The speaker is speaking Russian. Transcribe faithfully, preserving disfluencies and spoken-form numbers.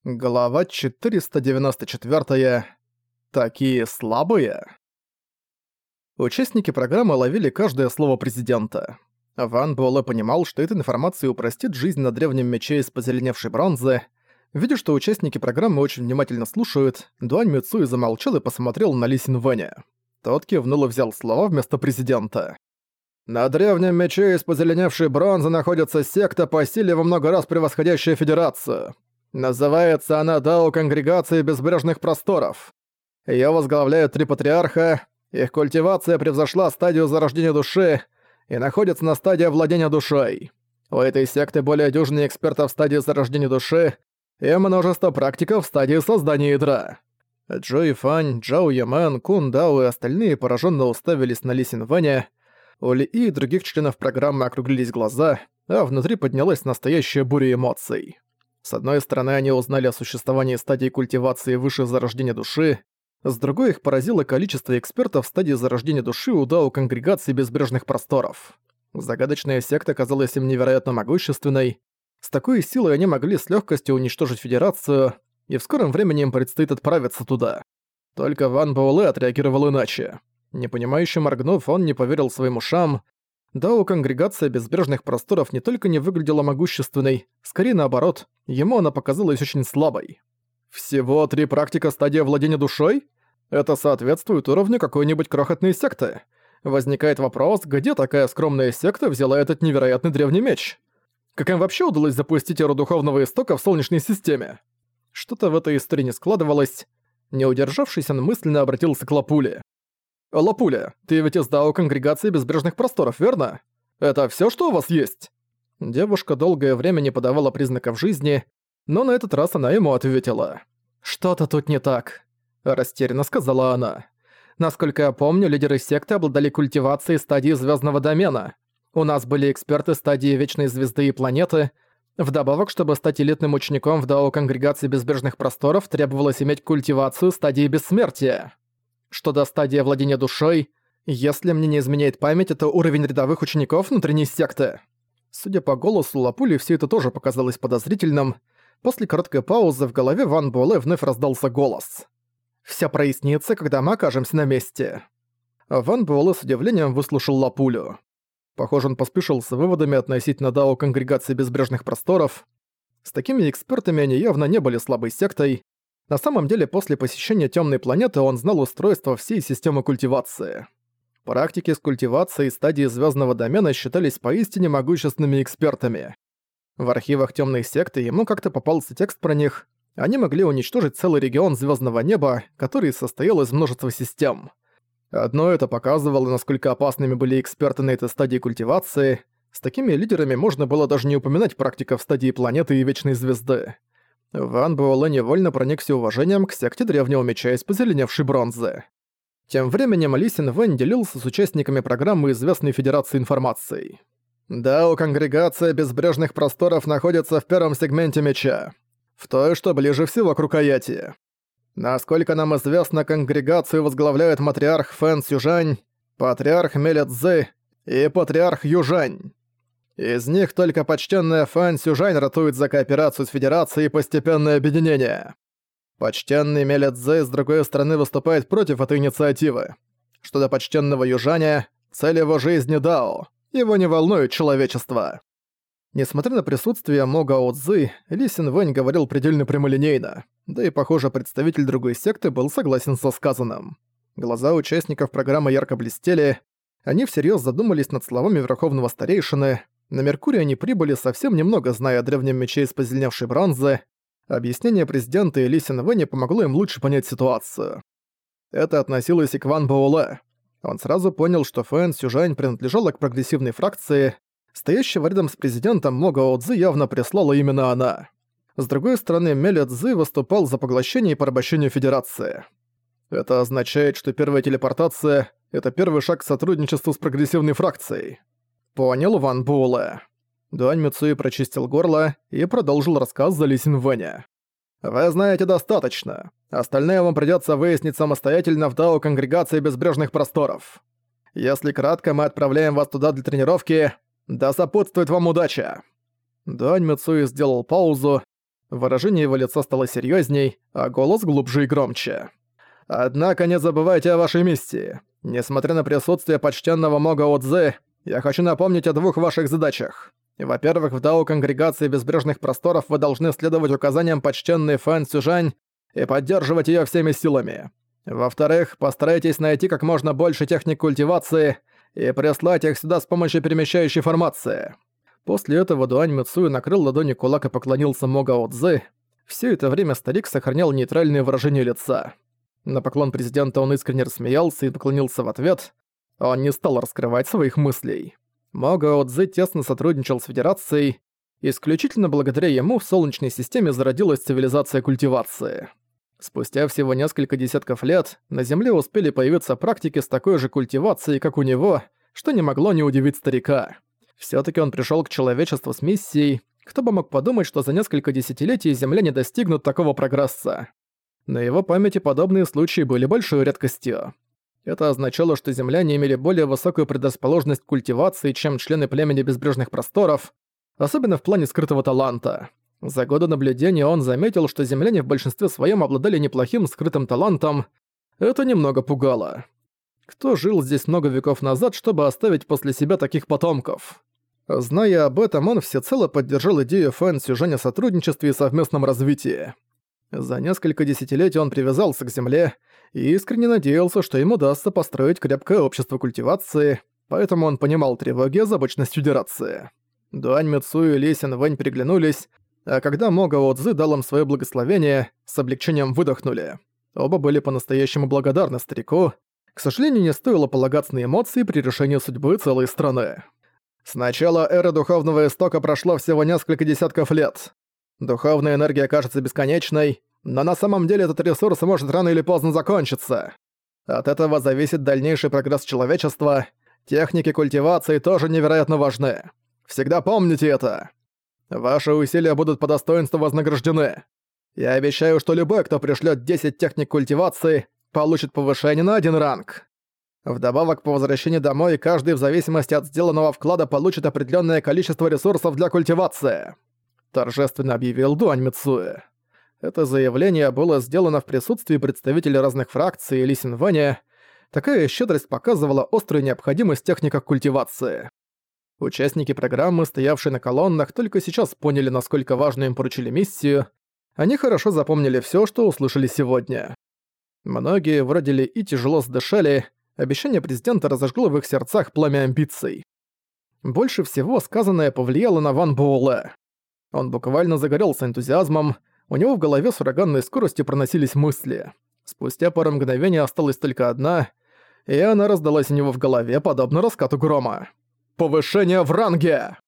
Глава четыреста девяносто четыре. Такие слабые. Участники программы ловили каждое слово президента. Ван Буэлэ понимал, что эта информация упростит жизнь на древнем мече из позеленевшей бронзы. Видя, что участники программы очень внимательно слушают, Дуань Мицуи замолчал и посмотрел на Ли Синвэня. Тот кивнул и взял слова вместо президента. «На древнем мече из позеленевшей бронзы находится секта по силе во много раз превосходящая Федерацию. Называется она Дао Конгрегации Безбрежных Просторов. Её возглавляют три патриарха, их культивация превзошла стадию зарождения души и находится на стадии владения душой. У этой секты более дюжины экспертов в стадии зарождения души и множество практиков в стадии создания ядра». Джои Фань, Джао Ямен, Кун Дао и остальные поражённо уставились на Ли Синвэня. У Ли и других членов программы округлились глаза, а внутри поднялась настоящая буря эмоций. С одной стороны, они узнали о существовании стадии культивации выше зарождения души, с другой их поразило количество экспертов в стадии зарождения души у Дао Конгрегации Безбрежных Просторов. Загадочная секта казалась им невероятно могущественной. С такой силой они могли с легкостью уничтожить Федерацию, и в скором времени им предстоит отправиться туда. Только Ван Буэлэ отреагировал иначе. Непонимающе моргнув, он не поверил своим ушам. Дао Конгрегация Безбрежных Просторов не только не выглядела могущественной, скорее наоборот, ему она показалась очень слабой. Всего три практика стадии владения душой? Это соответствует уровню какой-нибудь крохотной секты. Возникает вопрос, где такая скромная секта взяла этот невероятный древний меч? Как им вообще удалось запустить эру духовного истока в Солнечной системе? Что-то в этой истории не складывалось. Не удержавшись, он мысленно обратился к Лапуле. «Лапуля, ты ведь из Дао Конгрегации Безбрежных Просторов, верно? Это всё, что у вас есть?» Девушка долгое время не подавала признаков жизни, но на этот раз она ему ответила. «Что-то тут не так», – растерянно сказала она. «Насколько я помню, лидеры секты обладали культивацией стадии звёздного домена. У нас были эксперты стадии Вечной Звезды и Планеты. Вдобавок, чтобы стать элитным учеником в Дао Конгрегации Безбрежных Просторов, требовалось иметь культивацию стадии Бессмертия. Что до стадии владения душой, если мне не изменяет память, это уровень рядовых учеников внутренней секты». Судя по голосу Лапули, все это тоже показалось подозрительным. После короткой паузы в голове Ван Буэлэ вновь раздался голос. «Всё прояснится, когда мы окажемся на месте». Ван Буэлэ с удивлением выслушал Лапулю. Похоже, он поспешил с выводами относительно Дао Конгрегации Безбрежных Просторов. С такими экспертами они явно не были слабой сектой. На самом деле, после посещения Тёмной планеты он знал устройство всей системы культивации. Практики с культивацией стадии звёздного домена считались поистине могущественными экспертами. В архивах Тёмной секты ему как-то попался текст про них. Они могли уничтожить целый регион звёздного неба, который состоял из множества систем. Одно это показывало, насколько опасными были эксперты на этой стадии культивации. С такими лидерами можно было даже не упоминать практиков стадии планеты и Вечной Звезды. Ван Буэлэ невольно проникся уважением к секте Древнего Меча из позеленевшей бронзы. Тем временем Ли Синвэнь делился с участниками программы известной Федерации информацией. «Дао Конгрегация Безбрежных Просторов находится в первом сегменте меча, в той, что ближе всего к рукояти. Насколько нам известно, конгрегацию возглавляют матриарх Фэн Сюжань, патриарх Меля Цзы и патриарх Южань. Из них только почтенная Фэн Сюжань ратует за кооперацию с Федерацией и постепенное объединение. Почтенный Меля Цзэ с другой стороны выступает против этой инициативы. Что до почтенного Южаня, цель его жизни Дао, его не волнует человечество». Несмотря на присутствие Мо Гао Цзы, Ли Синвэнь говорил предельно прямолинейно, да и, похоже, представитель другой секты был согласен со сказанным. Глаза участников программы ярко блестели, они всерьез задумались над словами Верховного Старейшины. На Меркурий они прибыли совсем немного, зная о древнем мече из позеленевшей бронзы. Объяснение президента и Ли Синвэня помогло им лучше понять ситуацию. Это относилось и к Ван Буэлэ. Он сразу понял, что Фэн Сюжань принадлежала к прогрессивной фракции. Стоящего рядом с президентом Мо Гао Цзы явно прислала именно она. С другой стороны, Меля Цзы выступал за поглощение и порабощение Федерации. Это означает, что первая телепортация — это первый шаг к сотрудничеству с прогрессивной фракцией. Понял Ван Буэлэ. Дуань Мицуи прочистил горло и продолжил рассказ за Ли Синвэня. «Вы знаете достаточно. Остальное вам придётся выяснить самостоятельно в Дао Конгрегации Безбрежных Просторов. Если кратко, мы отправляем вас туда для тренировки. Да сопутствует вам удача!» Дуань Мицуи сделал паузу. Выражение его лица стало серьезней, а голос глубже и громче. «Однако не забывайте о вашей миссии. Несмотря на присутствие почтенного Мога Отзы, я хочу напомнить о двух ваших задачах. Во-первых, в Дао Конгрегации Безбрежных Просторов вы должны следовать указаниям почтенной Фэн Цюжань и поддерживать её всеми силами. Во-вторых, постарайтесь найти как можно больше техник культивации и прислать их сюда с помощью перемещающей формации». После этого Дуань Мицуэ накрыл ладонью кулак и поклонился Мога Отзы. Всё это время старик сохранял нейтральное выражение лица. На поклон президента он искренне рассмеялся и поклонился в ответ. Он не стал раскрывать своих мыслей. Мога Отзы тесно сотрудничал с Федерацией. Исключительно благодаря ему в Солнечной системе зародилась цивилизация культивации. Спустя всего несколько десятков лет на Земле успели появиться практики с такой же культивацией, как у него, что не могло не удивить старика. Всё-таки он пришёл к человечеству с миссией. Кто бы мог подумать, что за несколько десятилетий земляне достигнут такого прогресса. На его памяти подобные случаи были большой редкостью. Это означало, что земляне имели более высокую предрасположенность к культивации, чем члены племени Безбрежных Просторов, особенно в плане скрытого таланта. За годы наблюдения он заметил, что земляне в большинстве своем обладали неплохим скрытым талантом. Это немного пугало. Кто жил здесь много веков назад, чтобы оставить после себя таких потомков? Зная об этом, он всецело поддержал идею Фэн Цюжань о сотрудничестве и совместном развитии. За несколько десятилетий он привязался к земле и искренне надеялся, что ему удастся построить крепкое общество культивации, поэтому он понимал тревоги и озабоченность Федерации. Дуань Мицуэ и Ли Синвэнь переглянулись, а когда Мога Отзы дал им своё благословение, с облегчением выдохнули. Оба были по-настоящему благодарны старику. К сожалению, не стоило полагаться на эмоции при решении судьбы целой страны. С начала эры Духовного Истока прошло всего несколько десятков лет. Духовная энергия кажется бесконечной, но на самом деле этот ресурс может рано или поздно закончиться. От этого зависит дальнейший прогресс человечества. Техники культивации тоже невероятно важны. Всегда помните это. Ваши усилия будут по достоинству вознаграждены. Я обещаю, что любой, кто пришлёт десять техник культивации, получит повышение на один ранг. Вдобавок, по возвращении домой, каждый в зависимости от сделанного вклада получит определённое количество ресурсов для культивации. Торжественно объявил Дуань Мицуэ. Это заявление было сделано в присутствии представителей разных фракций и Ли Синвэня. Такая щедрость показывала острую необходимость в техниках культивации. Участники программы, стоявшие на колоннах, только сейчас поняли, насколько важно им поручили миссию. Они хорошо запомнили всё, что услышали сегодня. Многие, вроде Ли И, тяжело сдышали. Обещание президента разожгло в их сердцах пламя амбиций. Больше всего сказанное повлияло на Ван Буэлэ. Он буквально загорелся энтузиазмом, у него в голове с ураганной скоростью проносились мысли. Спустя пару мгновений осталась только одна, и она раздалась у него в голове, подобно раскату грома. «Повышение в ранге!»